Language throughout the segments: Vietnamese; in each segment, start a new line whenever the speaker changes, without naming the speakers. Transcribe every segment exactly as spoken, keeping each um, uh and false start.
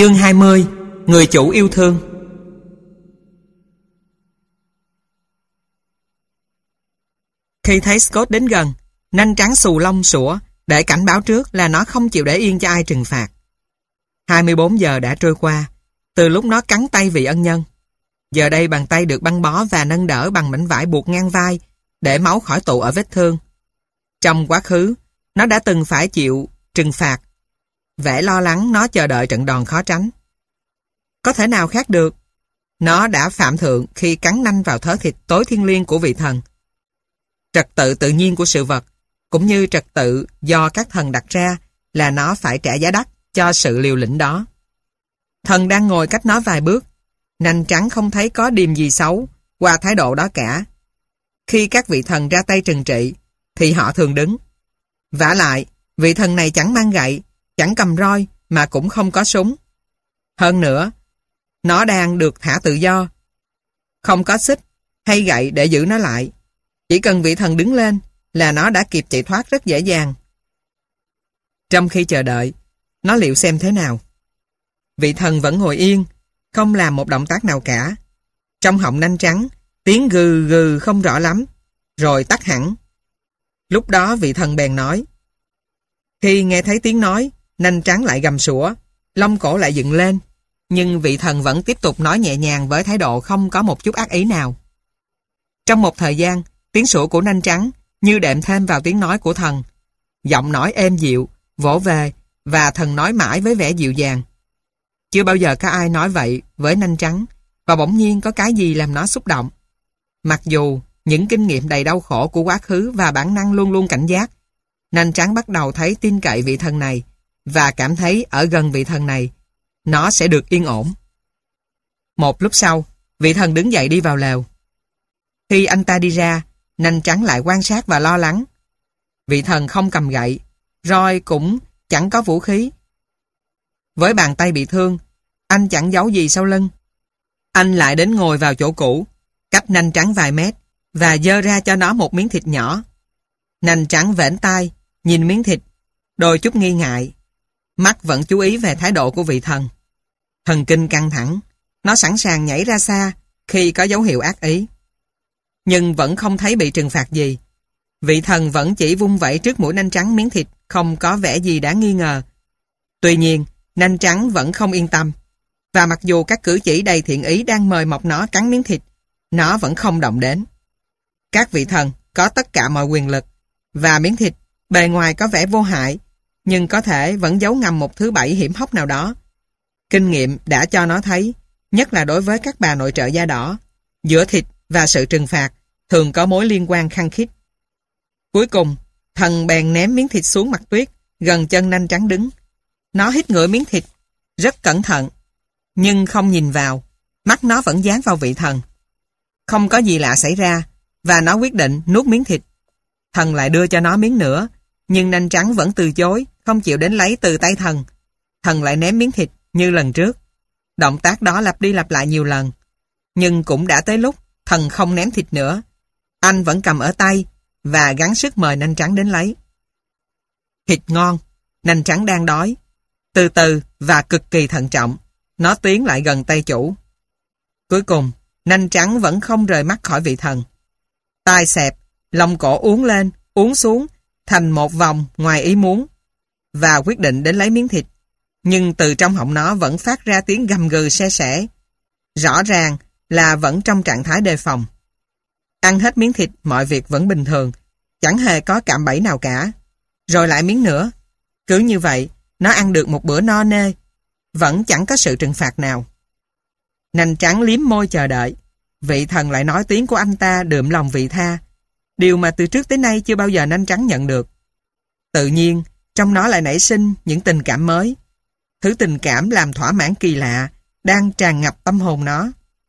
Chương hai mươi. Người chủ yêu thương. Khi thấy Scott đến gần, nanh trắng xù lông sủa để cảnh báo trước là nó không chịu để yên cho ai trừng phạt. hai mươi bốn giờ đã trôi qua từ lúc nó cắn tay vị ân nhân. Giờ đây bàn tay được băng bó và nâng đỡ bằng mảnh vải buộc ngang vai để máu khỏi tụ ở vết thương. Trong quá khứ, nó đã từng phải chịu trừng phạt. Vẻ lo lắng nó chờ đợi trận đòn khó tránh. Có thể nào khác được? Nó đã phạm thượng khi cắn nanh vào thớ thịt tối thiêng liêng của vị thần. Trật tự tự nhiên của sự vật, cũng như trật tự do các thần đặt ra, là nó phải trả giá đắt cho sự liều lĩnh đó. Thần đang ngồi cách nó vài bước. Nanh trắng không thấy có điềm gì xấu qua thái độ đó cả. Khi các vị thần ra tay trừng trị, thì họ thường đứng. Vả lại, vị thần này chẳng mang gậy, chẳng cầm roi, mà cũng không có súng. Hơn nữa, nó đang được thả tự do. Không có xích hay gậy để giữ nó lại. Chỉ cần vị thần đứng lên là nó đã kịp chạy thoát rất dễ dàng. Trong khi chờ đợi, nó liệu xem thế nào. Vị thần vẫn ngồi yên, không làm một động tác nào cả. Trong họng nanh trắng, tiếng gừ gừ không rõ lắm, rồi tắt hẳn. Lúc đó vị thần bèn nói. Khi nghe thấy tiếng nói, nanh trắng lại gầm sủa, lông cổ lại dựng lên, nhưng vị thần vẫn tiếp tục nói nhẹ nhàng với thái độ không có một chút ác ý nào. Trong một thời gian, tiếng sủa của nanh trắng như đệm thêm vào tiếng nói của thần. Giọng nói êm dịu, vỗ về, và thần nói mãi với vẻ dịu dàng. Chưa bao giờ có ai nói vậy với nanh trắng, và bỗng nhiên có cái gì làm nó xúc động. Mặc dù những kinh nghiệm đầy đau khổ của quá khứ và bản năng luôn luôn cảnh giác, nanh trắng bắt đầu thấy tin cậy vị thần này, và cảm thấy ở gần vị thần này, nó sẽ được yên ổn. Một lúc sau, vị thần đứng dậy đi vào lều. Khi anh ta đi ra, nanh trắng lại quan sát và lo lắng. Vị thần không cầm gậy, roi cũng chẳng có vũ khí. Với bàn tay bị thương, anh chẳng giấu gì sau lưng. Anh lại đến ngồi vào chỗ cũ, cách nanh trắng vài mét, và giơ ra cho nó một miếng thịt nhỏ. Nanh trắng vểnh tai, nhìn miếng thịt, đôi chút nghi ngại. Mắt vẫn chú ý về thái độ của vị thần. Thần kinh căng thẳng, nó sẵn sàng nhảy ra xa khi có dấu hiệu ác ý. Nhưng vẫn không thấy bị trừng phạt gì. Vị thần vẫn chỉ vung vẩy trước mũi nanh trắng miếng thịt, không có vẻ gì đáng nghi ngờ. Tuy nhiên, nanh trắng vẫn không yên tâm. Và mặc dù các cử chỉ đầy thiện ý đang mời mọc nó cắn miếng thịt, nó vẫn không động đến. Các vị thần có tất cả mọi quyền lực, và miếng thịt bề ngoài có vẻ vô hại, nhưng có thể vẫn giấu ngầm một thứ bẫy hiểm hóc nào đó. Kinh nghiệm đã cho nó thấy, nhất là đối với các bà nội trợ da đỏ, giữa thịt và sự trừng phạt thường có mối liên quan khăng khít. Cuối cùng, thần bèn ném miếng thịt xuống mặt tuyết gần chân nanh trắng đứng. Nó hít ngửi miếng thịt rất cẩn thận, nhưng không nhìn vào. Mắt nó vẫn dán vào vị thần. Không có gì lạ xảy ra, và nó quyết định nuốt miếng thịt. Thần lại đưa cho nó miếng nữa, nhưng nanh trắng vẫn từ chối, không chịu đến lấy từ tay thần. Thần lại ném miếng thịt như lần trước. Động tác đó lặp đi lặp lại nhiều lần. Nhưng cũng đã tới lúc thần không ném thịt nữa. Anh vẫn cầm ở tay và gắng sức mời nanh trắng đến lấy. Thịt ngon, nanh trắng đang đói. Từ từ và cực kỳ thận trọng, nó tiến lại gần tay chủ. Cuối cùng, nanh trắng vẫn không rời mắt khỏi vị thần. Tai xẹp, lông cổ uốn lên, uốn xuống, thành một vòng ngoài ý muốn, và quyết định đến lấy miếng thịt. Nhưng từ trong họng nó vẫn phát ra tiếng gầm gừ se sẻ. Rõ ràng là vẫn trong trạng thái đề phòng. Ăn hết miếng thịt, mọi việc vẫn bình thường, chẳng hề có cạm bẫy nào cả. Rồi lại miếng nữa. Cứ như vậy, nó ăn được một bữa no nê, vẫn chẳng có sự trừng phạt nào. Nanh trắng liếm môi chờ đợi. Vị thần lại nói tiếng của anh ta đượm lòng vị tha, điều mà từ trước tới nay chưa bao giờ nanh trắng nhận được. Tự nhiên, trong nó lại nảy sinh những tình cảm mới. Thứ tình cảm làm thỏa mãn kỳ lạ đang tràn ngập tâm hồn nó.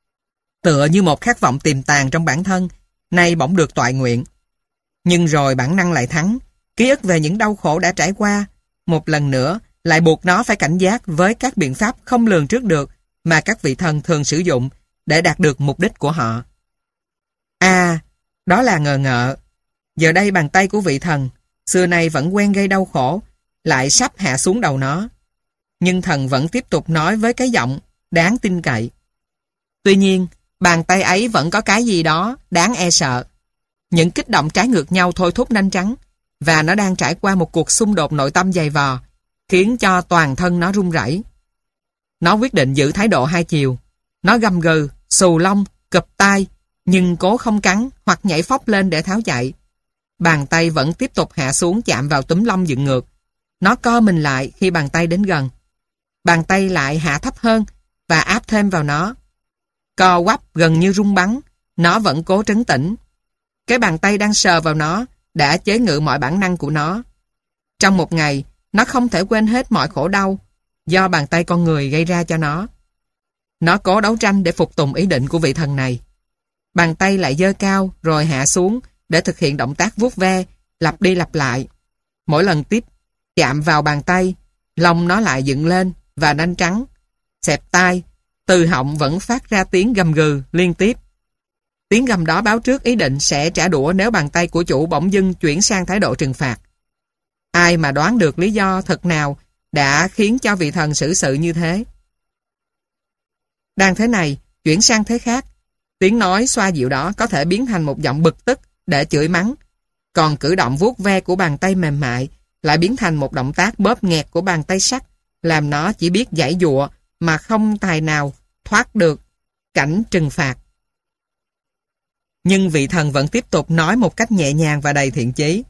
Tựa như một khát vọng tiềm tàng trong bản thân, nay bỗng được toại nguyện. Nhưng rồi bản năng lại thắng, ký ức về những đau khổ đã trải qua, một lần nữa lại buộc nó phải cảnh giác với các biện pháp không lường trước được mà các vị thần thường sử dụng để đạt được mục đích của họ. À, đó là ngờ ngợ. Giờ đây bàn tay của vị thần, xưa nay vẫn quen gây đau khổ, lại sắp hạ xuống đầu nó. nhưng thần vẫn tiếp tục nói với cái giọng đáng tin cậy. Tuy nhiên, bàn tay ấy vẫn có cái gì đó đáng e sợ. Những kích động trái ngược nhau thôi thúc nanh trắng, và nó đang trải qua một cuộc xung đột nội tâm dày vò, khiến cho toàn thân nó run rẩy. Nó quyết định giữ thái độ hai chiều. Nó gầm gừ, xù lông, cụp tai, nhưng cố không cắn hoặc nhảy phóc lên để tháo chạy. Bàn tay vẫn tiếp tục hạ xuống chạm vào túm lông dựng ngược. Nó co mình lại khi bàn tay đến gần. Bàn tay lại hạ thấp hơn và áp thêm vào nó. Co quắp gần như rung bắn, nó vẫn cố trấn tĩnh. Cái bàn tay đang sờ vào nó đã chế ngự mọi bản năng của nó. Trong một ngày, nó không thể quên hết mọi khổ đau do bàn tay con người gây ra cho nó. Nó cố đấu tranh để phục tùng ý định của vị thần này. Bàn tay lại giơ cao rồi hạ xuống để thực hiện động tác vuốt ve, lặp đi lặp lại. Mỗi lần tiếp chạm vào bàn tay, lông nó lại dựng lên và nanh trắng, xẹp tai, từ họng vẫn phát ra tiếng gầm gừ liên tiếp. Tiếng gầm đó báo trước ý định sẽ trả đũa nếu bàn tay của chủ bỗng dưng chuyển sang thái độ trừng phạt. Ai mà đoán được lý do thật nào đã khiến cho vị thần xử sự như thế? Đang thế này, chuyển sang thế khác, tiếng nói xoa dịu đó có thể biến thành một giọng bực tức để chửi mắng, còn cử động vuốt ve của bàn tay mềm mại lại biến thành một động tác bóp nghẹt của bàn tay sắt, làm nó chỉ biết giãy giụa mà không tài nào thoát được cảnh trừng phạt. Nhưng vị thần vẫn tiếp tục nói một cách nhẹ nhàng và đầy thiện chí.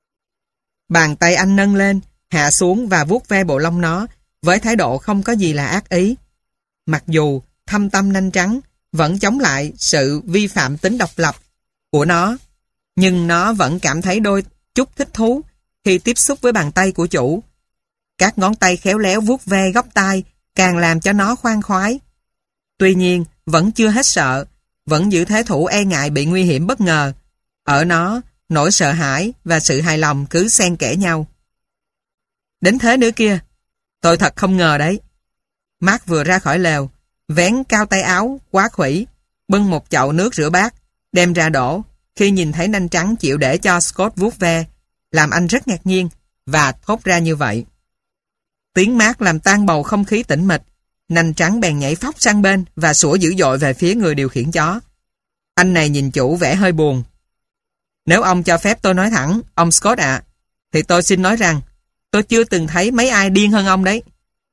Bàn tay anh nâng lên, hạ xuống và vuốt ve bộ lông nó với thái độ không có gì là ác ý. Mặc dù thâm tâm nanh trắng vẫn chống lại sự vi phạm tính độc lập của nó, nhưng nó vẫn cảm thấy đôi chút thích thú khi tiếp xúc với bàn tay của chủ. Các ngón tay khéo léo vuốt ve góc tai càng làm cho nó khoan khoái. Tuy nhiên, vẫn chưa hết sợ, vẫn giữ thế thủ e ngại bị nguy hiểm bất ngờ. Ở nó, nỗi sợ hãi và sự hài lòng cứ xen kẽ nhau. Đến thế nữa kia, tôi thật không ngờ đấy. Mark vừa ra khỏi lều, vén cao tay áo, quá khuỷu, bưng một chậu nước rửa bát, đem ra đổ, khi nhìn thấy nanh trắng chịu để cho Scott vuốt ve, làm anh rất ngạc nhiên và thốt ra như vậy. Tiếng Mark làm tan bầu không khí tĩnh mịch, nanh trắng bèn nhảy phóc sang bên và sủa dữ dội về phía người điều khiển chó. Anh này nhìn chủ vẻ hơi buồn. Nếu ông cho phép tôi nói thẳng, ông Scott ạ, thì tôi xin nói rằng tôi chưa từng thấy mấy ai điên hơn ông đấy.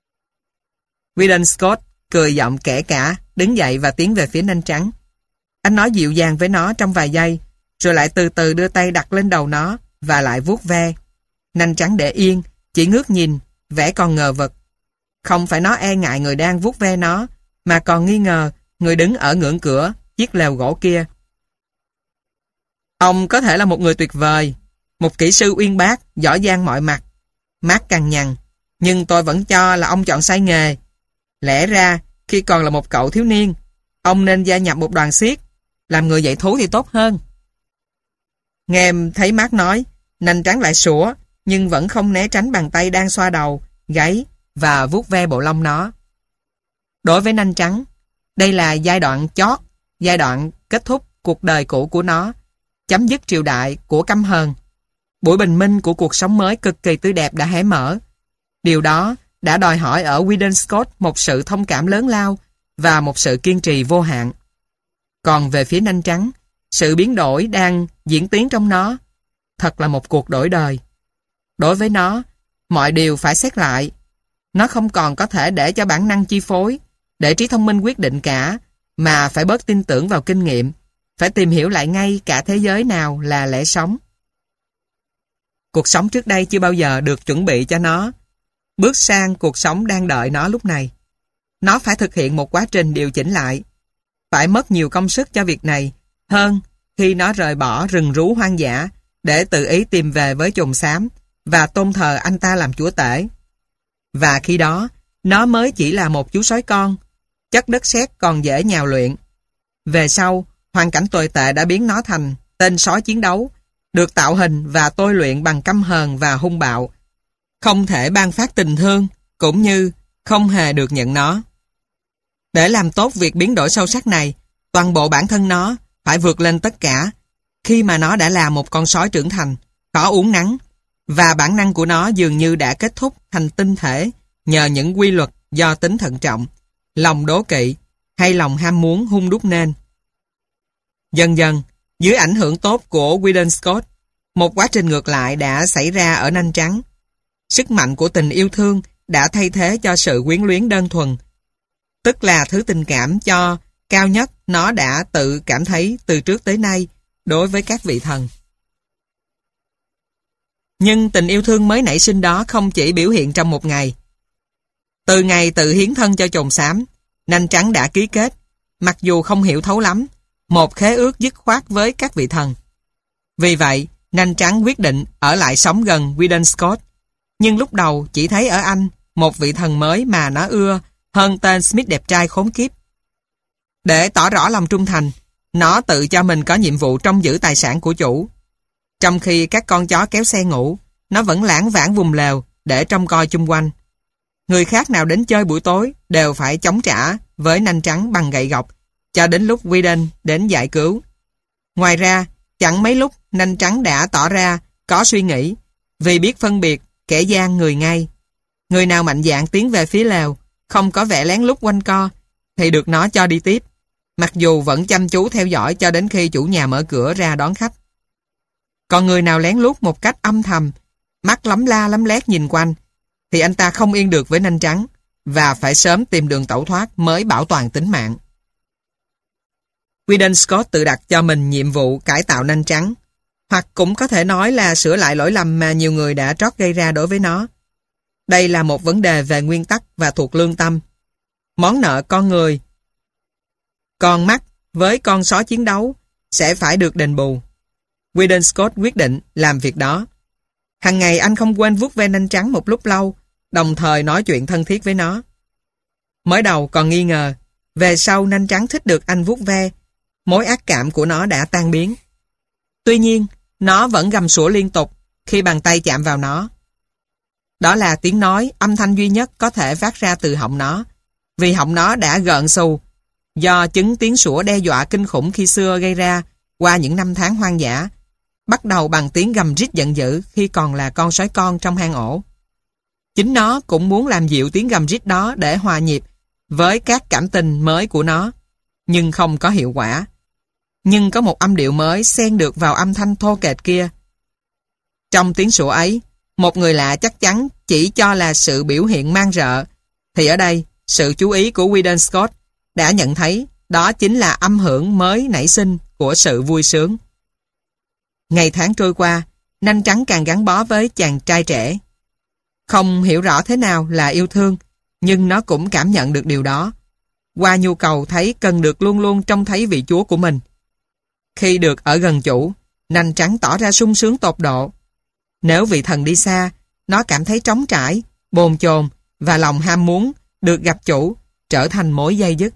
Weedon Scott cười giọng kẻ cả, đứng dậy và tiến về phía nanh trắng. Anh nói dịu dàng với nó trong vài giây, rồi lại từ từ đưa tay đặt lên đầu nó và lại vuốt ve. Nanh trắng để yên, chỉ ngước nhìn, vẻ còn ngờ vực. Không phải nó e ngại người đang vuốt ve nó, mà còn nghi ngờ người đứng ở ngưỡng cửa chiếc lều gỗ kia. Ông có thể là một người tuyệt vời, một kỹ sư uyên bác, giỏi giang mọi mặt. Mark cằn nhằn, nhưng tôi vẫn cho là ông chọn sai nghề. Lẽ ra, khi còn là một cậu thiếu niên, ông nên gia nhập một đoàn xiếc, làm người dạy thú thì tốt hơn. Nghe thấy Mark nói, nanh trắng lại sủa, nhưng vẫn không né tránh bàn tay đang xoa đầu, gáy và vuốt ve bộ lông nó. Đối với nanh trắng, đây là giai đoạn chót, giai đoạn kết thúc cuộc đời cũ của nó, chấm dứt triều đại của căm hờn. Buổi bình minh của cuộc sống mới cực kỳ tươi đẹp đã hé mở. Điều đó đã đòi hỏi ở Weedon Scott một sự thông cảm lớn lao và một sự kiên trì vô hạn. Còn về phía nanh trắng, sự biến đổi đang diễn tiến trong nó. Thật là một cuộc đổi đời. Đối với nó, mọi điều phải xét lại. Nó không còn có thể để cho bản năng chi phối, để trí thông minh quyết định cả, mà phải bớt tin tưởng vào kinh nghiệm, phải tìm hiểu lại ngay cả thế giới nào là lẽ sống. Cuộc sống trước đây chưa bao giờ được chuẩn bị cho nó. Bước sang cuộc sống đang đợi nó lúc này. Nó phải thực hiện một quá trình điều chỉnh lại. Phải mất nhiều công sức cho việc này, hơn khi nó rời bỏ rừng rú hoang dã để tự ý tìm về với chùm xám và tôn thờ anh ta làm chúa tể. Và khi đó, nó mới chỉ là một chú sói con, chất đất sét còn dễ nhào luyện. Về sau, hoàn cảnh tồi tệ đã biến nó thành tên sói chiến đấu, được tạo hình và tôi luyện bằng căm hờn và hung bạo, không thể ban phát tình thương, cũng như không hề được nhận nó. Để làm tốt việc biến đổi sâu sắc này, toàn bộ bản thân nó phải vượt lên tất cả, khi mà nó đã là một con sói trưởng thành, khó uống nắng, và bản năng của nó dường như đã kết thúc thành tinh thể nhờ những quy luật do tính thận trọng, lòng đố kỵ hay lòng ham muốn hung đúc nên. Dần dần, dưới ảnh hưởng tốt của Weedon Scott, một quá trình ngược lại đã xảy ra ở Nanh Trắng. Sức mạnh của tình yêu thương đã thay thế cho sự quyến luyến đơn thuần, tức là thứ tình cảm cho cao nhất nó đã tự cảm thấy từ trước tới nay đối với các vị thần. Nhưng tình yêu thương mới nảy sinh đó không chỉ biểu hiện trong một ngày. Từ ngày tự hiến thân cho chồn xám, Nanh Trắng đã ký kết, mặc dù không hiểu thấu lắm, một khế ước dứt khoát với các vị thần. Vì vậy, Nanh Trắng quyết định ở lại sống gần Weedon Scott, nhưng lúc đầu chỉ thấy ở anh một vị thần mới mà nó ưa hơn tên Smith đẹp trai khốn kiếp. Để tỏ rõ lòng trung thành, nó tự cho mình có nhiệm vụ trông giữ tài sản của chủ. Trong khi các con chó kéo xe ngủ, nó vẫn lãng vãng vùng lều để trông coi chung quanh. Người khác nào đến chơi buổi tối đều phải chống trả với Nanh Trắng bằng gậy gộc cho đến lúc Weedon đến giải cứu. Ngoài ra, chẳng mấy lúc Nanh Trắng đã tỏ ra có suy nghĩ, vì biết phân biệt kẻ gian người ngay. Người nào mạnh dạn tiến về phía lều, không có vẻ lén lút quanh co, thì được nó cho đi tiếp, mặc dù vẫn chăm chú theo dõi cho đến khi chủ nhà mở cửa ra đón khách. Còn người nào lén lút một cách âm thầm, mắt lấm la lấm lét nhìn quanh, thì anh ta không yên được với Nanh Trắng và phải sớm tìm đường tẩu thoát mới bảo toàn tính mạng. Weedon Scott tự đặt cho mình nhiệm vụ cải tạo Nanh Trắng, hoặc cũng có thể nói là sửa lại lỗi lầm mà nhiều người đã trót gây ra đối với nó. Đây là một vấn đề về nguyên tắc và thuộc lương tâm. Món nợ con người, con mắt với con sói chiến đấu sẽ phải được đền bù. Weedon Scott quyết định làm việc đó. Hằng ngày anh không quên vuốt ve Nanh Trắng một lúc lâu, đồng thời nói chuyện thân thiết với nó. Mới đầu còn nghi ngờ, về sau Nanh Trắng thích được anh vuốt ve, mối ác cảm của nó đã tan biến. Tuy nhiên, nó vẫn gầm sủa liên tục khi bàn tay chạm vào nó. Đó là tiếng nói, âm thanh duy nhất có thể phát ra từ họng nó, vì họng nó đã gợn xù do chứng tiếng sủa đe dọa kinh khủng khi xưa gây ra qua những năm tháng hoang dã, bắt đầu bằng tiếng gầm rít giận dữ khi còn là con sói con trong hang ổ. Chính nó cũng muốn làm dịu tiếng gầm rít đó để hòa nhịp với các cảm tình mới của nó, nhưng không có hiệu quả. Nhưng có một âm điệu mới xen được vào âm thanh thô kệch kia. Trong tiếng sủa ấy, một người lạ chắc chắn chỉ cho là sự biểu hiện man rợ, thì ở đây, sự chú ý của Weedon Scott đã nhận thấy đó chính là âm hưởng mới nảy sinh của sự vui sướng. Ngày tháng trôi qua, Nanh Trắng càng gắn bó với chàng trai trẻ. Không hiểu rõ thế nào là yêu thương, nhưng nó cũng cảm nhận được điều đó, qua nhu cầu thấy cần được luôn luôn trông thấy vị chúa của mình. Khi được ở gần chủ, Nanh Trắng tỏ ra sung sướng tột độ. Nếu vị thần đi xa, nó cảm thấy trống trải, bồn chồn và lòng ham muốn được gặp chủ trở thành mối dây dứt.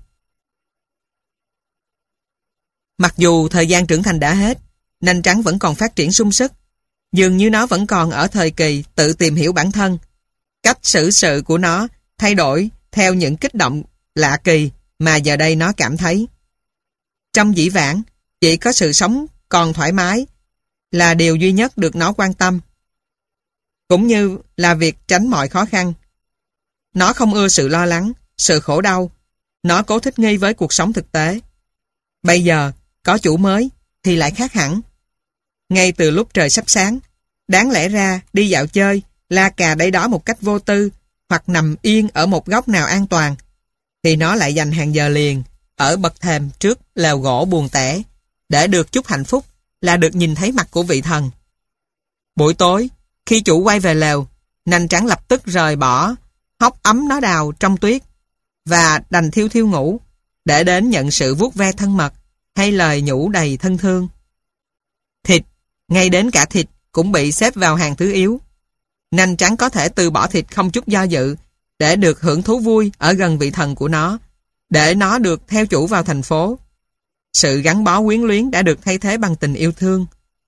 Mặc dù thời gian trưởng thành đã hết, Nanh Trắng vẫn còn phát triển sung sức. Dường như nó vẫn còn ở thời kỳ tự tìm hiểu bản thân. Cách xử sự của nó thay đổi theo những kích động lạ kỳ mà giờ đây nó cảm thấy. Trong dĩ vãng, chỉ có sự sống còn thoải mái là điều duy nhất được nó quan tâm, cũng như là việc tránh mọi khó khăn. Nó không ưa sự lo lắng, sự khổ đau. Nó cố thích nghi với cuộc sống thực tế. Bây giờ, có chủ mới thì lại khác hẳn. Ngay từ lúc trời sắp sáng, đáng lẽ ra đi dạo chơi, la cà đây đó một cách vô tư, hoặc nằm yên ở một góc nào an toàn, thì nó lại dành hàng giờ liền ở bậc thềm trước lều gỗ buồn tẻ, để được chút hạnh phúc là được nhìn thấy mặt của vị thần. Buổi tối, khi chủ quay về lều, Nanh Trắng lập tức rời bỏ hốc ấm nó đào trong tuyết và đành thiêu thiêu ngủ để đến nhận sự vuốt ve thân mật hay lời nhủ đầy thân thương. Thịt, ngay đến cả thịt cũng bị xếp vào hàng thứ yếu. Nanh Trắng có thể từ bỏ thịt không chút do dự để được hưởng thú vui ở gần vị thần của nó, để nó được theo chủ vào thành phố. Sự gắn bó quyến luyến đã được thay thế bằng tình yêu thương.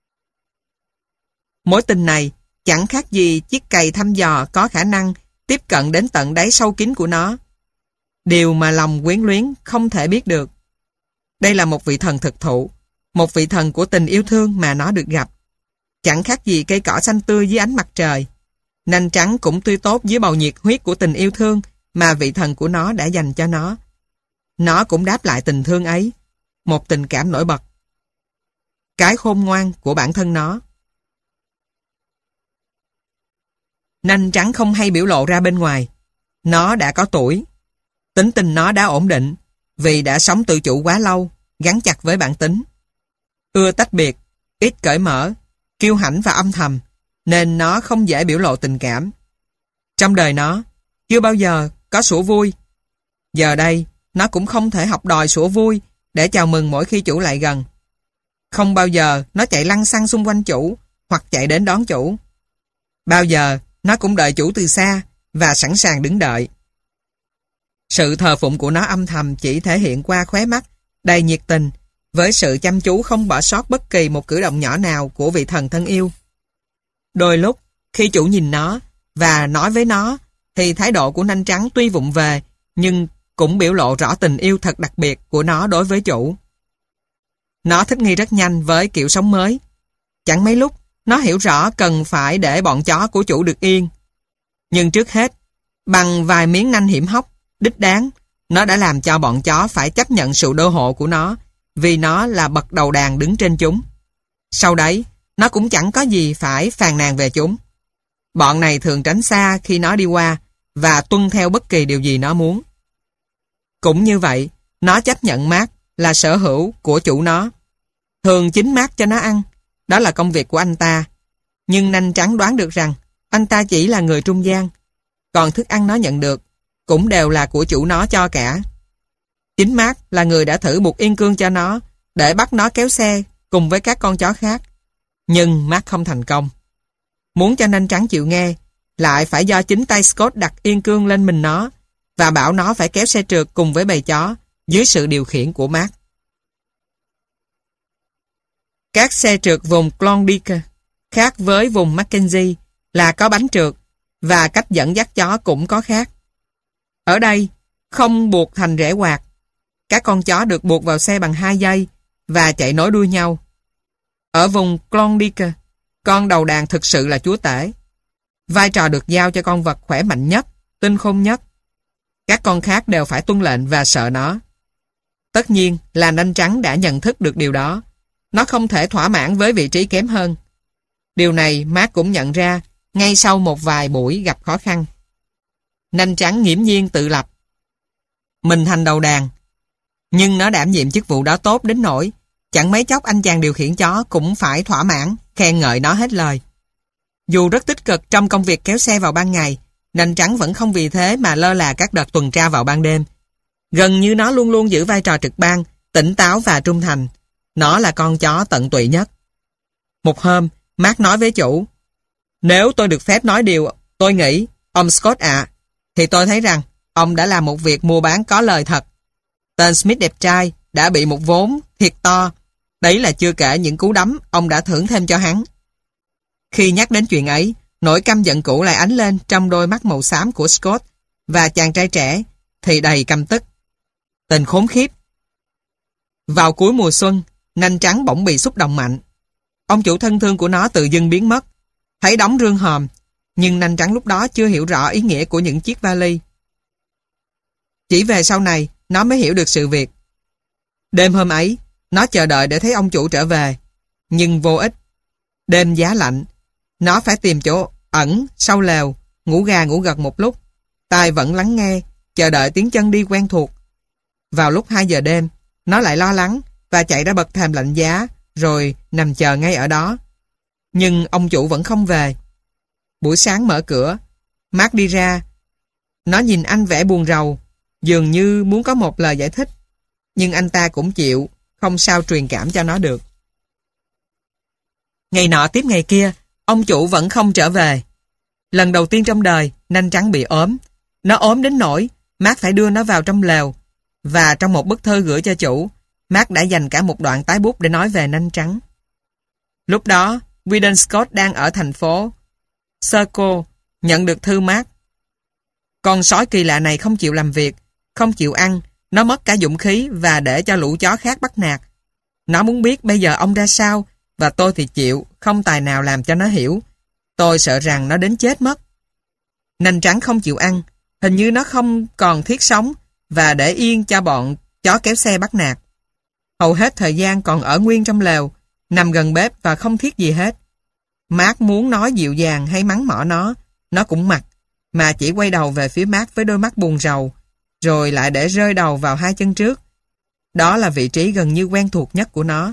Mối tình này chẳng khác gì chiếc cày thăm dò có khả năng tiếp cận đến tận đáy sâu kín của nó. Điều mà lòng quyến luyến không thể biết được. Đây là một vị thần thực thụ, một vị thần của tình yêu thương mà nó được gặp. Chẳng khác gì cây cỏ xanh tươi dưới ánh mặt trời. Nanh trắng cũng tươi tốt dưới bầu nhiệt huyết của tình yêu thương mà vị thần của nó đã dành cho nó. Nó cũng đáp lại tình thương ấy, một tình cảm nổi bật. Cái khôn ngoan của bản thân nó. Nanh trắng không hay biểu lộ ra bên ngoài. Nó đã có tuổi. Tính tình nó đã ổn định vì đã sống tự chủ quá lâu, gắn chặt với bản tính. Ưa tách biệt, ít cởi mở, kiêu hãnh và âm thầm, nên nó không dễ biểu lộ tình cảm. Trong đời nó, chưa bao giờ có sủa vui. Giờ đây, nó cũng không thể học đòi sủa vui để chào mừng mỗi khi chủ lại gần. Không bao giờ nó chạy lăng xăng xung quanh chủ hoặc chạy đến đón chủ. Bao giờ nó cũng đợi chủ từ xa và sẵn sàng đứng đợi. Sự thờ phụng của nó âm thầm chỉ thể hiện qua khóe mắt đầy nhiệt tình, với sự chăm chú không bỏ sót bất kỳ một cử động nhỏ nào của vị thần thân yêu. Đôi lúc, khi chủ nhìn nó và nói với nó, thì thái độ của nanh trắng tuy vụng về, nhưng cũng biểu lộ rõ tình yêu thật đặc biệt của nó đối với chủ. Nó thích nghi rất nhanh với kiểu sống mới. Chẳng mấy lúc, nó hiểu rõ cần phải để bọn chó của chủ được yên. Nhưng trước hết, bằng vài miếng nanh hiểm hóc, đích đáng, nó đã làm cho bọn chó phải chấp nhận sự đô hộ của nó, vì nó là bậc đầu đàn đứng trên chúng. Sau đấy, nó cũng chẳng có gì phải phàn nàn về chúng. Bọn này thường tránh xa khi nó đi qua và tuân theo bất kỳ điều gì nó muốn. Cũng như vậy, nó chấp nhận mác là sở hữu của chủ nó. Thường chính mác cho nó ăn, đó là công việc của anh ta. Nhưng nanh trắng đoán được rằng anh ta chỉ là người trung gian, còn thức ăn nó nhận được cũng đều là của chủ nó cho cả. Chính mác là người đã thử buộc yên cương cho nó để bắt nó kéo xe cùng với các con chó khác. Nhưng mác không thành công. Muốn cho nanh trắng chịu nghe, lại phải do chính tay Scott đặt yên cương lên mình nó và bảo nó phải kéo xe trượt cùng với bầy chó dưới sự điều khiển của mác. Các xe trượt vùng Klondike khác với vùng Mackenzie là có bánh trượt và cách dẫn dắt chó cũng có khác. Ở đây, không buộc thành rễ quạt. Các con chó được buộc vào xe bằng hai dây và chạy nối đuôi nhau. Ở vùng Klondike, con đầu đàn thực sự là chúa tể. Vai trò được giao cho con vật khỏe mạnh nhất, tinh khôn nhất. Các con khác đều phải tuân lệnh và sợ nó. Tất nhiên là nanh trắng đã nhận thức được điều đó. Nó không thể thỏa mãn với vị trí kém hơn. Điều này Mark cũng nhận ra ngay sau một vài buổi gặp khó khăn. Nanh trắng nghiễm nhiên tự lập. Mình thành đầu đàn. Nhưng nó đảm nhiệm chức vụ đó tốt đến nỗi chẳng mấy chốc anh chàng điều khiển chó cũng phải thỏa mãn, khen ngợi nó hết lời. Dù rất tích cực trong công việc kéo xe vào ban ngày, nanh trắng vẫn không vì thế mà lơ là các đợt tuần tra vào ban đêm. Gần như nó luôn luôn giữ vai trò trực ban, tỉnh táo và trung thành. Nó là con chó tận tụy nhất. Một hôm, Mark nói với chủ, nếu tôi được phép nói điều tôi nghĩ, ông Scott ạ, à, thì tôi thấy rằng ông đã làm một việc mua bán có lời thật. Tên Smith đẹp trai đã bị một vốn thiệt to. Đấy là chưa kể những cú đấm ông đã thưởng thêm cho hắn. Khi nhắc đến chuyện ấy, nỗi căm giận cũ lại ánh lên trong đôi mắt màu xám của Scott, và chàng trai trẻ thì đầy căm tức. Tên khốn khiếp. Vào cuối mùa xuân, nanh trắng bỗng bị xúc động mạnh. Ông chủ thân thương của nó tự dưng biến mất. Thấy đóng rương hòm, nhưng nanh trắng lúc đó chưa hiểu rõ ý nghĩa của những chiếc vali. Chỉ về sau này, nó mới hiểu được sự việc. Đêm hôm ấy, nó chờ đợi để thấy ông chủ trở về, nhưng vô ích. Đêm giá lạnh, nó phải tìm chỗ ẩn sau lều, ngủ gà ngủ gật một lúc. Tai vẫn lắng nghe, chờ đợi tiếng chân đi quen thuộc. Vào lúc hai giờ đêm, nó lại lo lắng và chạy ra bậc thềm lạnh giá, rồi nằm chờ ngay ở đó. Nhưng ông chủ vẫn không về. Buổi sáng mở cửa, Mark đi ra. Nó nhìn anh vẻ buồn rầu, dường như muốn có một lời giải thích. Nhưng anh ta cũng chịu, không sao truyền cảm cho nó được. Ngày nọ tiếp ngày kia, ông chủ vẫn không trở về. Lần đầu tiên trong đời, nanh trắng bị ốm. Nó ốm đến nỗi Mark phải đưa nó vào trong lều. Và trong một bức thư gửi cho chủ, Mark đã dành cả một đoạn tái bút để nói về nanh trắng. Lúc đó, Weedon Scott đang ở thành phố Circle, nhận được thư Mark. Con sói kỳ lạ này không chịu làm việc, không chịu ăn, nó mất cả dũng khí và để cho lũ chó khác bắt nạt. Nó muốn biết bây giờ ông ra sao, và tôi thì chịu, không tài nào làm cho nó hiểu. Tôi sợ rằng nó đến chết mất. Nanh trắng không chịu ăn, hình như nó không còn thiết sống và để yên cho bọn chó kéo xe bắt nạt. Hầu hết thời gian còn ở nguyên trong lều, nằm gần bếp và không thiết gì hết. Mark muốn nói dịu dàng hay mắng mỏ nó, nó cũng mặc, mà chỉ quay đầu về phía Mark với đôi mắt buồn rầu, rồi lại để rơi đầu vào hai chân trước. Đó là vị trí gần như quen thuộc nhất của nó.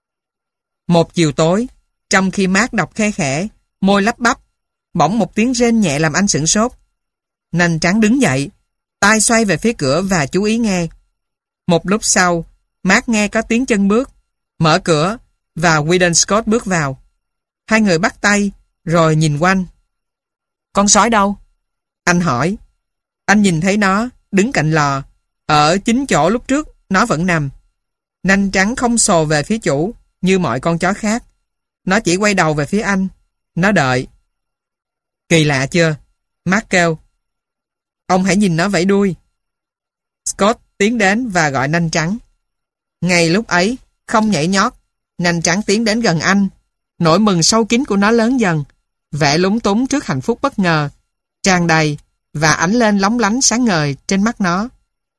Một chiều tối, trong khi Mark đọc khe khẽ, môi lắp bắp, bỗng một tiếng rên nhẹ làm anh sửng sốt. Nanh trắng đứng dậy, tay xoay về phía cửa và chú ý nghe. Một lúc sau, Mark nghe có tiếng chân bước, mở cửa và Weedon Scott bước vào. Hai người bắt tay, rồi nhìn quanh. Con sói đâu? Anh hỏi. Anh nhìn thấy nó, đứng cạnh lò. Ở chính chỗ lúc trước, nó vẫn nằm. Nanh trắng không sồ về phía chủ, như mọi con chó khác. Nó chỉ quay đầu về phía anh. Nó đợi. Kỳ lạ chưa? Mark kêu. Ông hãy nhìn nó vẫy đuôi. Scott tiến đến và gọi nanh trắng. Ngay lúc ấy, không nhảy nhót, nanh trắng tiến đến gần anh. Nỗi mừng sâu kín của nó lớn dần, vẻ lúng túng trước hạnh phúc bất ngờ, tràn đầy và ánh lên lóng lánh sáng ngời trên mắt nó.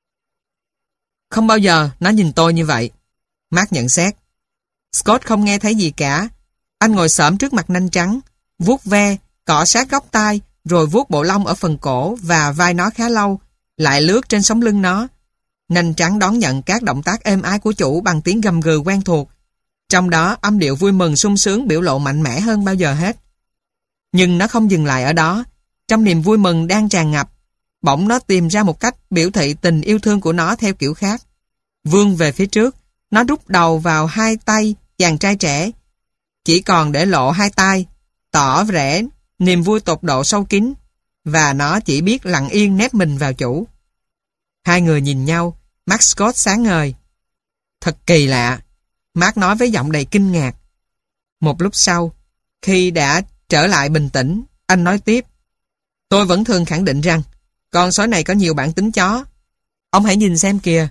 Không bao giờ nó nhìn tôi như vậy, Mark nhận xét. Scott không nghe thấy gì cả. Anh ngồi xổm trước mặt nanh trắng, vuốt ve, cọ sát góc tai, rồi vuốt bộ lông ở phần cổ và vai nó khá lâu, lại lướt trên sống lưng nó. Nanh trắng đón nhận các động tác êm ái của chủ bằng tiếng gầm gừ quen thuộc. Trong đó âm điệu vui mừng sung sướng biểu lộ mạnh mẽ hơn bao giờ hết. Nhưng nó không dừng lại ở đó. Trong niềm vui mừng đang tràn ngập, bỗng nó tìm ra một cách biểu thị tình yêu thương của nó theo kiểu khác. Vươn về phía trước, nó rút đầu vào hai tay chàng trai trẻ, chỉ còn để lộ hai tay, tỏ vẻ niềm vui tột độ sâu kín, và nó chỉ biết lặng yên nép mình vào chủ. Hai người nhìn nhau, mắt Scott sáng ngời. Thật kỳ lạ, Mark nói với giọng đầy kinh ngạc. Một lúc sau, khi đã trở lại bình tĩnh, anh nói tiếp. Tôi vẫn thường khẳng định rằng con sói này có nhiều bản tính chó. Ông hãy nhìn xem kìa.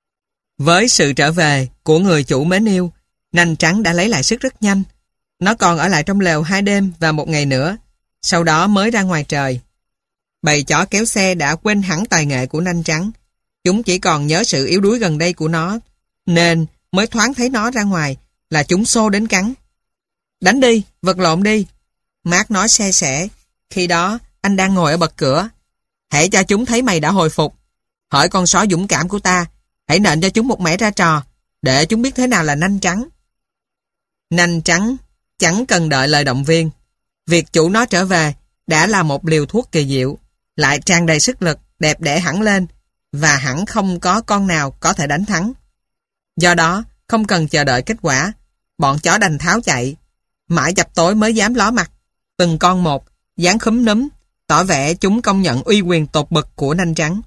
Với sự trở về của người chủ mến yêu, nanh trắng đã lấy lại sức rất nhanh. Nó còn ở lại trong lều hai đêm và một ngày nữa, sau đó mới ra ngoài trời. Bầy chó kéo xe đã quên hẳn tài nghệ của nanh trắng. Chúng chỉ còn nhớ sự yếu đuối gần đây của nó, nên mới thoáng thấy nó ra ngoài là chúng xô đến cắn. Đánh đi, vật lộn đi, Mark nói se sẻ. Khi đó anh đang ngồi ở bậc cửa. Hãy cho chúng thấy mày đã hồi phục. Hỏi con sói dũng cảm của ta, hãy nện cho chúng một mẻ ra trò, để chúng biết thế nào là nanh trắng. Nanh trắng chẳng cần đợi lời động viên. Việc chủ nó trở về đã là một liều thuốc kỳ diệu, lại tràn đầy sức lực, đẹp đẽ hẳn lên, và hẳn không có con nào có thể đánh thắng. Do đó, không cần chờ đợi kết quả, bọn chó đành tháo chạy. Mãi chập tối mới dám ló mặt, từng con một, dáng khúm núm, tỏ vẻ chúng công nhận uy quyền tột bậc của nanh trắng.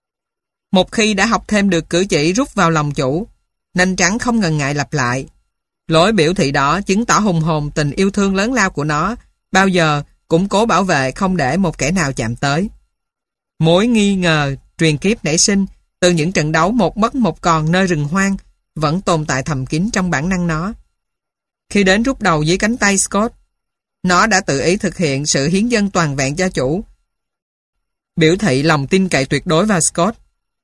Một khi đã học thêm được cử chỉ rút vào lòng chủ, nanh trắng không ngần ngại lặp lại. Lối biểu thị đó chứng tỏ hùng hồn tình yêu thương lớn lao của nó, bao giờ cũng cố bảo vệ không để một kẻ nào chạm tới. Mối nghi ngờ truyền kiếp nảy sinh từ những trận đấu một mất một còn nơi rừng hoang vẫn tồn tại thầm kín trong bản năng nó. Khi đến rút đầu dưới cánh tay Scott, nó đã tự ý thực hiện sự hiến dâng toàn vẹn cho chủ, biểu thị lòng tin cậy tuyệt đối vào Scott.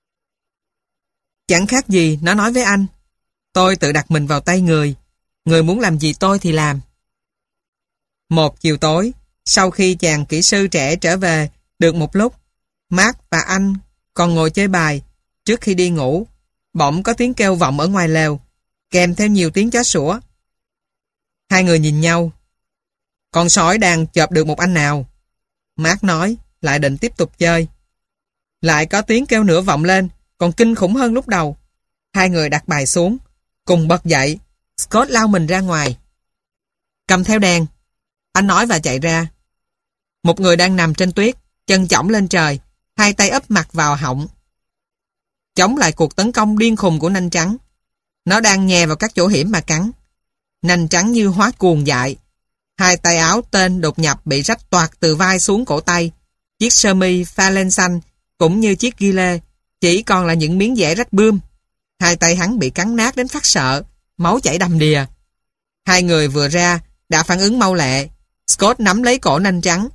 Chẳng khác gì nó nói với anh, tôi tự đặt mình vào tay người, người muốn làm gì tôi thì làm. Một chiều tối, sau khi chàng kỹ sư trẻ trở về được một lúc, Mark và anh còn ngồi chơi bài. Trước khi đi ngủ, bỗng có tiếng kêu vọng ở ngoài lều, kèm theo nhiều tiếng chó sủa. Hai người nhìn nhau. Con sói đang chộp được một anh nào, Mark nói, lại định tiếp tục chơi. Lại có tiếng kêu nữa vọng lên, còn kinh khủng hơn lúc đầu. Hai người đặt bài xuống, cùng bật dậy. Scott lao mình ra ngoài. Cầm theo đèn, anh nói và chạy ra. Một người đang nằm trên tuyết, chân chỏng lên trời, hai tay ấp mặt vào họng, chống lại cuộc tấn công điên khùng của nanh trắng. Nó đang nhè vào các chỗ hiểm mà cắn. Nanh trắng như hóa cuồng dại. Hai tay áo tên đột nhập bị rách toạc từ vai xuống cổ tay. Chiếc sơ mi pha lên xanh cũng như chiếc ghi lê chỉ còn là những miếng vải rách bươm. Hai tay hắn bị cắn nát đến phát sợ, máu chảy đầm đìa. Hai người vừa ra đã phản ứng mau lẹ. Scott nắm lấy cổ nanh trắng,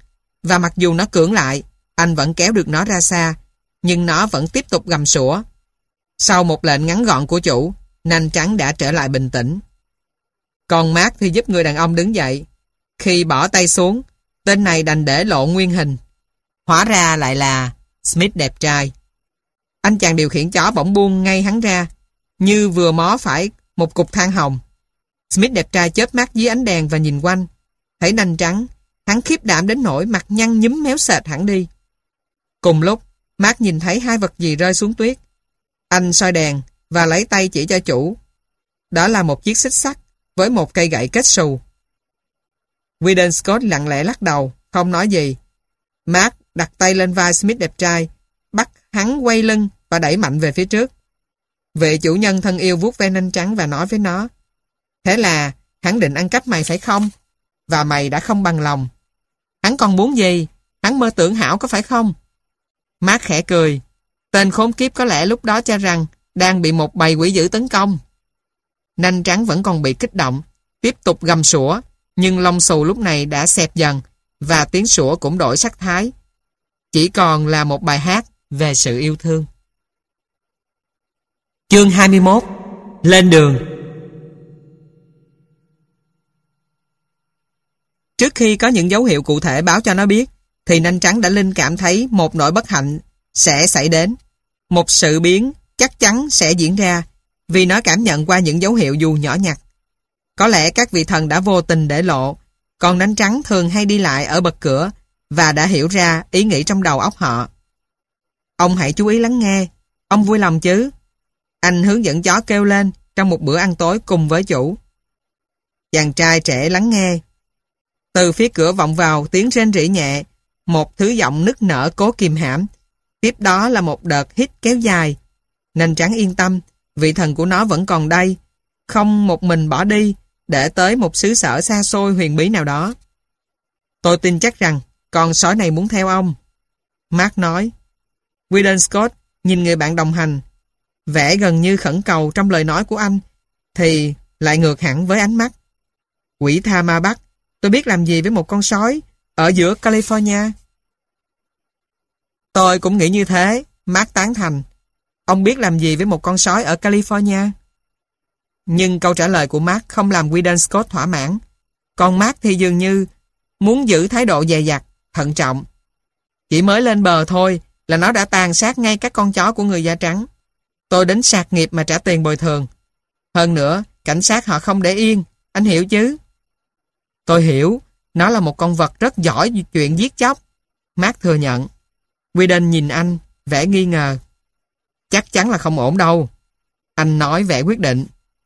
Và mặc dù nó cưỡng lại, anh vẫn kéo được nó ra xa, nhưng nó vẫn tiếp tục gầm sủa. Sau một lệnh ngắn gọn của chủ, nanh trắng đã trở lại bình tĩnh. Còn Mark thì giúp người đàn ông đứng dậy. Khi bỏ tay xuống, tên này đành để lộ nguyên hình. Hóa ra lại là Smith đẹp trai. Anh chàng điều khiển chó bỗng buông ngay hắn ra, như vừa mó phải một cục than hồng. Smith đẹp trai chớp mắt dưới ánh đèn và nhìn quanh. Thấy nanh trắng, hắn khiếp đảm đến nỗi mặt nhăn nhúm méo sệt hẳn đi. Cùng lúc, Mark nhìn thấy hai vật gì rơi xuống tuyết. Anh soi đèn và lấy tay chỉ cho chủ. Đó là một chiếc xích sắt với một cây gậy kết xù. Weedon Scott lặng lẽ lắc đầu, không nói gì. Mark đặt tay lên vai Smith đẹp trai, bắt hắn quay lưng và đẩy mạnh về phía trước. Vị chủ nhân thân yêu vuốt ve nanh trắng và nói với nó: thế là hắn định ăn cắp mày phải không? Và mày đã không bằng lòng. Hắn còn muốn gì? Hắn mơ tưởng hảo có phải không? Mark khẽ cười. Tên khốn kiếp có lẽ lúc đó cho rằng đang bị một bầy quỷ dữ tấn công. Nanh trắng vẫn còn bị kích động, tiếp tục gầm sủa, nhưng lông xù lúc này đã xẹp dần và tiếng sủa cũng đổi sắc thái. Chỉ còn là một bài hát về sự yêu thương. Chương hai mươi mốt. Lên đường. Trước khi có những dấu hiệu cụ thể báo cho nó biết, thì nanh trắng đã linh cảm thấy một nỗi bất hạnh sẽ xảy đến. Một sự biến chắc chắn sẽ diễn ra, vì nó cảm nhận qua những dấu hiệu dù nhỏ nhặt. Có lẽ các vị thần đã vô tình để lộ, còn nanh trắng thường hay đi lại ở bậc cửa và đã hiểu ra ý nghĩ trong đầu óc họ. Ông hãy chú ý lắng nghe, ông vui lòng chứ? Anh hướng dẫn chó kêu lên trong một bữa ăn tối cùng với chủ. Chàng trai trẻ lắng nghe. Từ phía cửa vọng vào tiếng rên rỉ nhẹ, một thứ giọng nức nở cố kìm hãm. Tiếp đó là một đợt hít kéo dài. Nanh trắng yên tâm, vị thần của nó vẫn còn đây, không một mình bỏ đi để tới một xứ sở xa xôi huyền bí nào đó. Tôi tin chắc rằng con sói này muốn theo ông. Mark nói. Weedon Scott nhìn người bạn đồng hành, vẻ gần như khẩn cầu trong lời nói của anh, thì lại ngược hẳn với ánh mắt. Quỷ tha ma bắt, tôi biết làm gì với một con sói ở giữa California. Tôi cũng nghĩ như thế, Mark tán thành. Ông biết làm gì với một con sói ở California? Nhưng câu trả lời của Mark không làm Weedon Scott thỏa mãn. Còn Mark thì dường như muốn giữ thái độ dè dặt, thận trọng. Chỉ mới lên bờ thôi là nó đã tàn sát ngay các con chó của người da trắng. Tôi đến sạc nghiệp mà trả tiền bồi thường. Hơn nữa, cảnh sát họ không để yên, anh hiểu chứ? Tôi hiểu, nó là một con vật rất giỏi chuyện giết chóc. Mark thừa nhận. Weedon nhìn anh, vẻ nghi ngờ. Chắc chắn là không ổn đâu. Anh nói vẻ quyết định.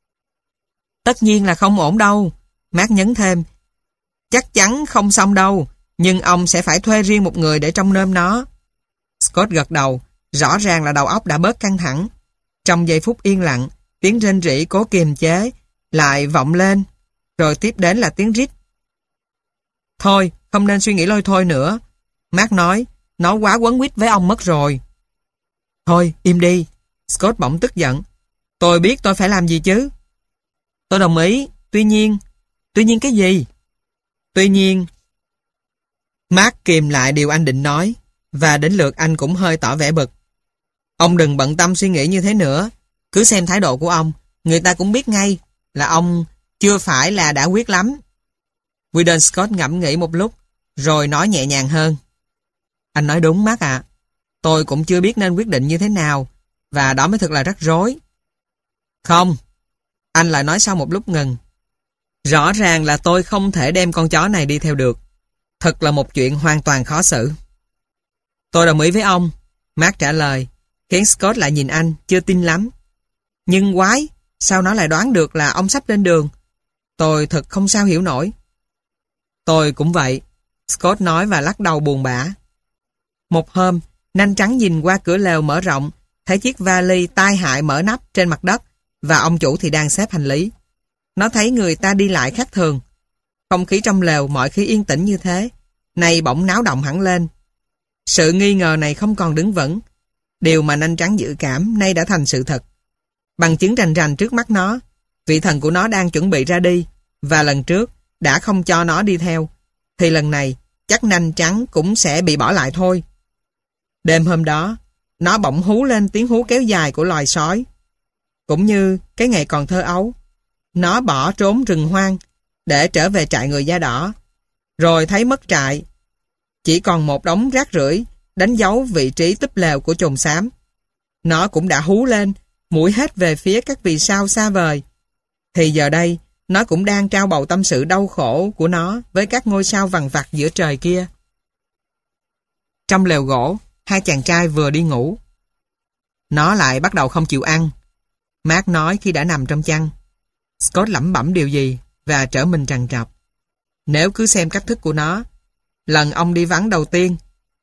Tất nhiên là không ổn đâu. Mark nhấn thêm. Chắc chắn không xong đâu, nhưng ông sẽ phải thuê riêng một người để trông nom nó. Scott gật đầu, rõ ràng là đầu óc đã bớt căng thẳng. Trong giây phút yên lặng, tiếng rên rỉ cố kiềm chế lại vọng lên, rồi tiếp đến là tiếng rít. Thôi, không nên suy nghĩ lôi thôi nữa. Mark nói, nó quá quấn quýt với ông mất rồi. Thôi, im đi. Scott bỗng tức giận. Tôi biết tôi phải làm gì chứ. Tôi đồng ý, tuy nhiên... Tuy nhiên cái gì? Tuy nhiên... Mark kìm lại điều anh định nói, và đến lượt anh cũng hơi tỏ vẻ bực. Ông đừng bận tâm suy nghĩ như thế nữa. Cứ xem thái độ của ông, người ta cũng biết ngay là ông chưa phải là đã quyết lắm. Weedon Scott ngẫm nghĩ một lúc, rồi nói nhẹ nhàng hơn. Anh nói đúng Mark ạ. Tôi cũng chưa biết nên quyết định như thế nào, và đó mới thật là rắc rối. Không, anh lại nói sau một lúc ngừng. Rõ ràng là tôi không thể đem con chó này đi theo được. Thật là một chuyện hoàn toàn khó xử. Tôi đồng ý với ông, Mark trả lời, khiến Scott lại nhìn anh, chưa tin lắm. Nhưng quái, sao nó lại đoán được là ông sắp lên đường? Tôi thật không sao hiểu nổi. Tôi cũng vậy, Scott nói và lắc đầu buồn bã. Một hôm, nanh trắng nhìn qua cửa lều mở rộng, thấy chiếc vali tai hại mở nắp trên mặt đất, và ông chủ thì đang xếp hành lý. Nó thấy người ta đi lại khác thường. Không khí trong lều mọi khi yên tĩnh như thế, nay bỗng náo động hẳn lên. Sự nghi ngờ này không còn đứng vững. Điều mà nanh trắng dự cảm nay đã thành sự thật. Bằng chứng rành rành trước mắt nó, vị thần của nó đang chuẩn bị ra đi, và lần trước đã không cho nó đi theo, thì lần này chắc nanh trắng cũng sẽ bị bỏ lại thôi. Đêm hôm đó, nó bỗng hú lên tiếng hú kéo dài của loài sói. Cũng như cái ngày còn thơ ấu, nó bỏ trốn rừng hoang để trở về trại người da đỏ. Rồi thấy mất trại, chỉ còn một đống rác rưởi đánh dấu vị trí túp lều của chồn xám. Nó cũng đã hú lên, mũi hết về phía các vì sao xa vời. Thì giờ đây, nó cũng đang trao bầu tâm sự đau khổ của nó với các ngôi sao vằn vặt giữa trời kia. Trong lều gỗ, hai chàng trai vừa đi ngủ. Nó lại bắt đầu không chịu ăn. Mark nói khi đã nằm trong chăn. Scott lẩm bẩm điều gì và trở mình trằn trọc. Nếu cứ xem cách thức của nó, lần ông đi vắng đầu tiên,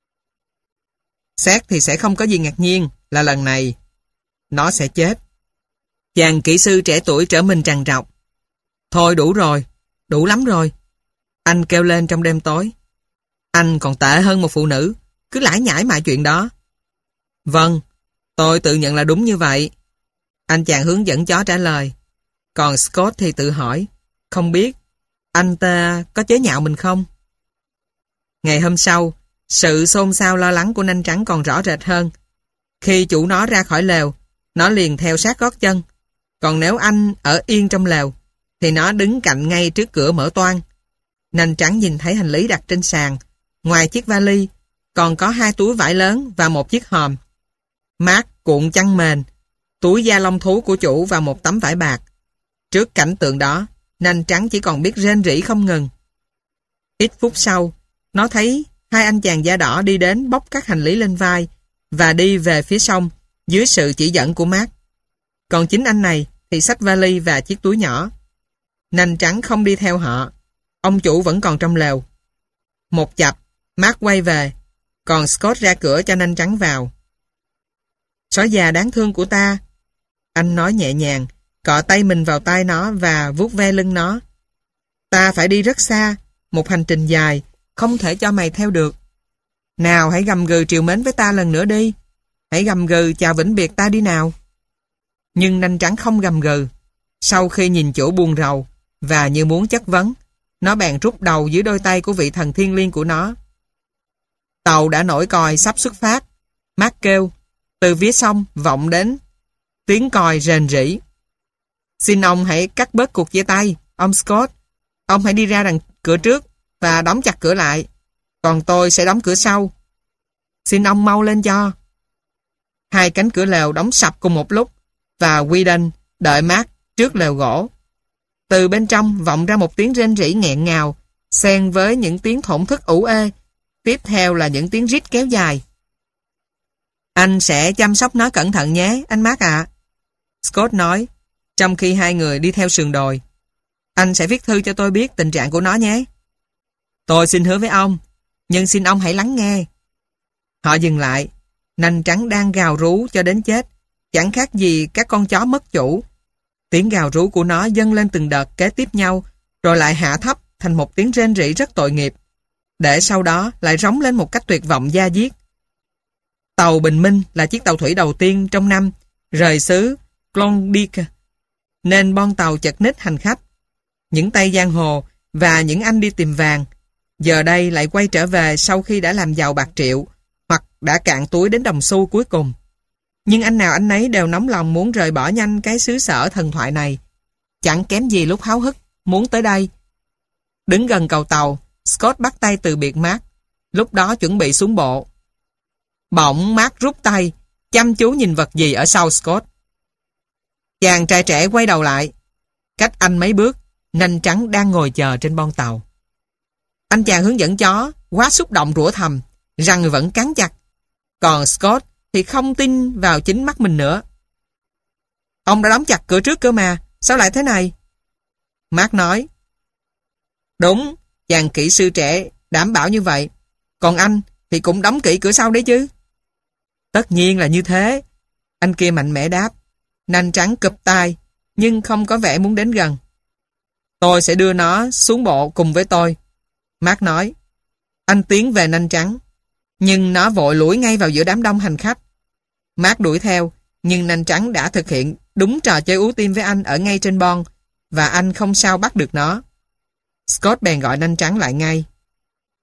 xét thì sẽ không có gì ngạc nhiên là lần này nó sẽ chết. Chàng kỹ sư trẻ tuổi trở mình trằn trọc. Thôi đủ rồi, đủ lắm rồi. Anh kêu lên trong đêm tối. Anh còn tệ hơn một phụ nữ, cứ lải nhải mọi chuyện đó. Vâng, tôi tự nhận là đúng như vậy. Anh chàng hướng dẫn chó trả lời. Còn Scott thì tự hỏi, không biết anh ta có chế nhạo mình không? Ngày hôm sau, sự xôn xao lo lắng của nanh trắng còn rõ rệt hơn. Khi chủ nó ra khỏi lều, nó liền theo sát gót chân. Còn nếu anh ở yên trong lều, thì nó đứng cạnh ngay trước cửa mở toang. Nanh trắng nhìn thấy hành lý đặt trên sàn. Ngoài chiếc vali, còn có hai túi vải lớn và một chiếc hòm. Mark cuộn chăn mền, túi da lông thú của chủ và một tấm vải bạc. Trước cảnh tượng đó, nanh trắng chỉ còn biết rên rỉ không ngừng. Ít phút sau, nó thấy hai anh chàng da đỏ đi đến bốc các hành lý lên vai và đi về phía sông dưới sự chỉ dẫn của Mark. Còn chính anh này thì xách vali và chiếc túi nhỏ. Nanh trắng không đi theo họ. Ông chủ vẫn còn trong lều. Một chập, Mark quay về, còn Scott ra cửa cho nanh trắng vào. Sói già đáng thương của ta, anh nói nhẹ nhàng, cọ tay mình vào tai nó và vuốt ve lưng nó. Ta phải đi rất xa, một hành trình dài, không thể cho mày theo được. Nào hãy gầm gừ trìu mến với ta lần nữa đi. Hãy gầm gừ chào vĩnh biệt ta đi nào. Nhưng nanh trắng không gầm gừ. Sau khi nhìn chủ buồn rầu và như muốn chất vấn, nó bèn rút đầu dưới đôi tay của vị thần thiên liêng của nó. Tàu đã nổi còi sắp xuất phát. Mark kêu. Từ phía sông vọng đến tiếng còi rền rỉ. Xin ông hãy cắt bớt cuộc chia tay, ông Scott. Ông hãy đi ra đằng cửa trước và đóng chặt cửa lại. Còn tôi sẽ đóng cửa sau. Xin ông mau lên cho. Hai cánh cửa lều đóng sập cùng một lúc và Whedon đợi Mark trước lều gỗ. Từ bên trong vọng ra một tiếng rên rỉ nghẹn ngào, xen với những tiếng thổn thức ủ ê. Tiếp theo là những tiếng rít kéo dài. Anh sẽ chăm sóc nó cẩn thận nhé, anh Mark ạ. Scott nói, trong khi hai người đi theo sườn đồi. Anh sẽ viết thư cho tôi biết tình trạng của nó nhé. Tôi xin hứa với ông, nhưng xin ông hãy lắng nghe. Họ dừng lại. Nanh trắng đang gào rú cho đến chết, chẳng khác gì các con chó mất chủ. Tiếng gào rú của nó dâng lên từng đợt kế tiếp nhau, rồi lại hạ thấp thành một tiếng rên rỉ rất tội nghiệp, để sau đó lại rống lên một cách tuyệt vọng da diết. Tàu Bình Minh là chiếc tàu thủy đầu tiên trong năm rời xứ Klondike, nên bon tàu chật ních hành khách. Những tay giang hồ và những anh đi tìm vàng giờ đây lại quay trở về sau khi đã làm giàu bạc triệu hoặc đã cạn túi đến đồng xu cuối cùng. Nhưng anh nào anh nấy đều nóng lòng muốn rời bỏ nhanh cái xứ sở thần thoại này, chẳng kém gì lúc háo hức muốn tới đây. Đứng gần cầu tàu, Scott bắt tay từ biệt Mark, lúc đó chuẩn bị xuống bộ. Bỗng Mark rút tay, chăm chú nhìn vật gì ở sau Scott. Chàng trai trẻ quay đầu lại. Cách anh mấy bước, nanh trắng đang ngồi chờ trên bon tàu. Anh chàng hướng dẫn chó quá xúc động rủa thầm, răng vẫn cắn chặt. Còn Scott thì không tin vào chính mắt mình nữa. Ông đã đóng chặt cửa trước cơ mà, sao lại thế này? Mark nói. Đúng, chàng kỹ sư trẻ đảm bảo như vậy. Còn anh thì cũng đóng kỹ cửa sau đấy chứ. Tất nhiên là như thế. Anh kia mạnh mẽ đáp. Nanh trắng cụp tai, nhưng không có vẻ muốn đến gần. Tôi sẽ đưa nó xuống bộ cùng với tôi, Mark nói. Anh tiến về nanh trắng, nhưng nó vội lủi ngay vào giữa đám đông hành khách. Mark đuổi theo, nhưng nanh trắng đã thực hiện đúng trò chơi ú tim với anh ở ngay trên bon, và anh không sao bắt được nó. Scott bèn gọi nanh trắng lại ngay.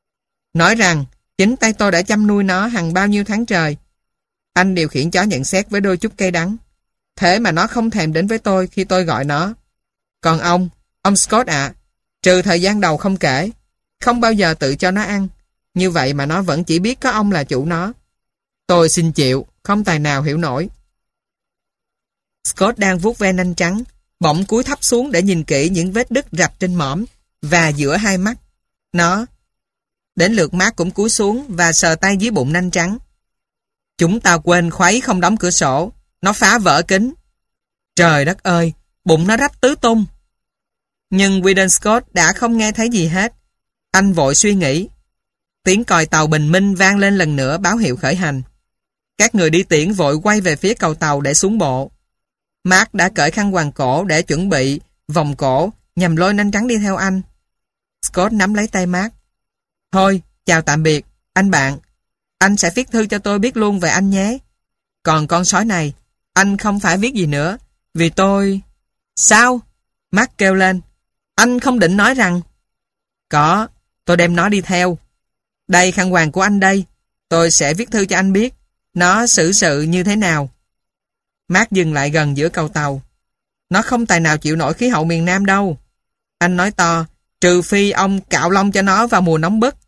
nói rằng chính tay tôi đã chăm nuôi nó hằng bao nhiêu tháng trời. Anh điều khiển chó nhận xét với đôi chút cay đắng. Thế mà nó không thèm đến với tôi khi tôi gọi nó. Còn ông, ông Scott ạ, trừ thời gian đầu không kể, không bao giờ tự cho nó ăn. Như vậy mà nó vẫn chỉ biết có ông là chủ nó. Tôi xin chịu, không tài nào hiểu nổi. Scott đang vuốt ve nanh trắng, bỗng cúi thấp xuống để nhìn kỹ những vết đứt rạch trên mõm và giữa hai mắt. Nó. Đến lượt Mark cũng cúi xuống và sờ tay dưới bụng nanh trắng. Chúng ta quên khuấy không đóng cửa sổ. Nó phá vỡ kính. Trời đất ơi, bụng nó rách tứ tung. Nhưng Weedon Scott đã không nghe thấy gì hết. Anh vội suy nghĩ. Tiếng còi tàu bình minh vang lên lần nữa báo hiệu khởi hành. Các người đi tiễn vội quay về phía cầu tàu để xuống bộ. Mark đã cởi khăn quàng cổ để chuẩn bị vòng cổ nhằm lôi nanh trắng đi theo anh. Scott nắm lấy tay Mark. Thôi, chào tạm biệt, anh bạn. Anh sẽ viết thư cho tôi biết luôn về anh nhé. Còn con sói này, anh không phải viết gì nữa, vì tôi... Sao? Mark kêu lên. Anh không định nói rằng... Có, tôi đem nó đi theo. Đây khăn quàng của anh đây. Tôi sẽ viết thư cho anh biết nó xử sự như thế nào. Mark dừng lại gần giữa cầu tàu. Nó không tài nào chịu nổi khí hậu miền Nam đâu. Anh nói to, trừ phi ông cạo lông cho nó vào mùa nóng bức.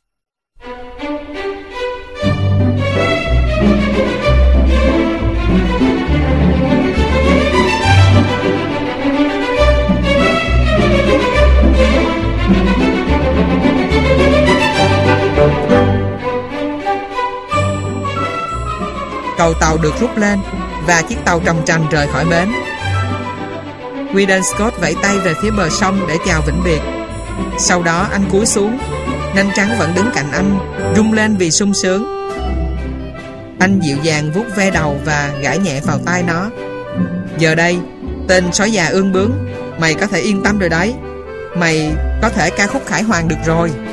Cầu tàu được rút lên và chiếc tàu trầm trành rời khỏi bến. Weedon Scott vẫy tay về phía bờ sông để chào vĩnh biệt. Sau đó anh cúi xuống. Nanh trắng vẫn đứng cạnh anh, rung lên vì sung sướng. Anh dịu dàng vuốt ve đầu và gãi nhẹ vào tai nó. Giờ đây, tên sói già ương bướng, mày có thể yên tâm rồi đấy. Mày có thể ca khúc khải hoàn được rồi.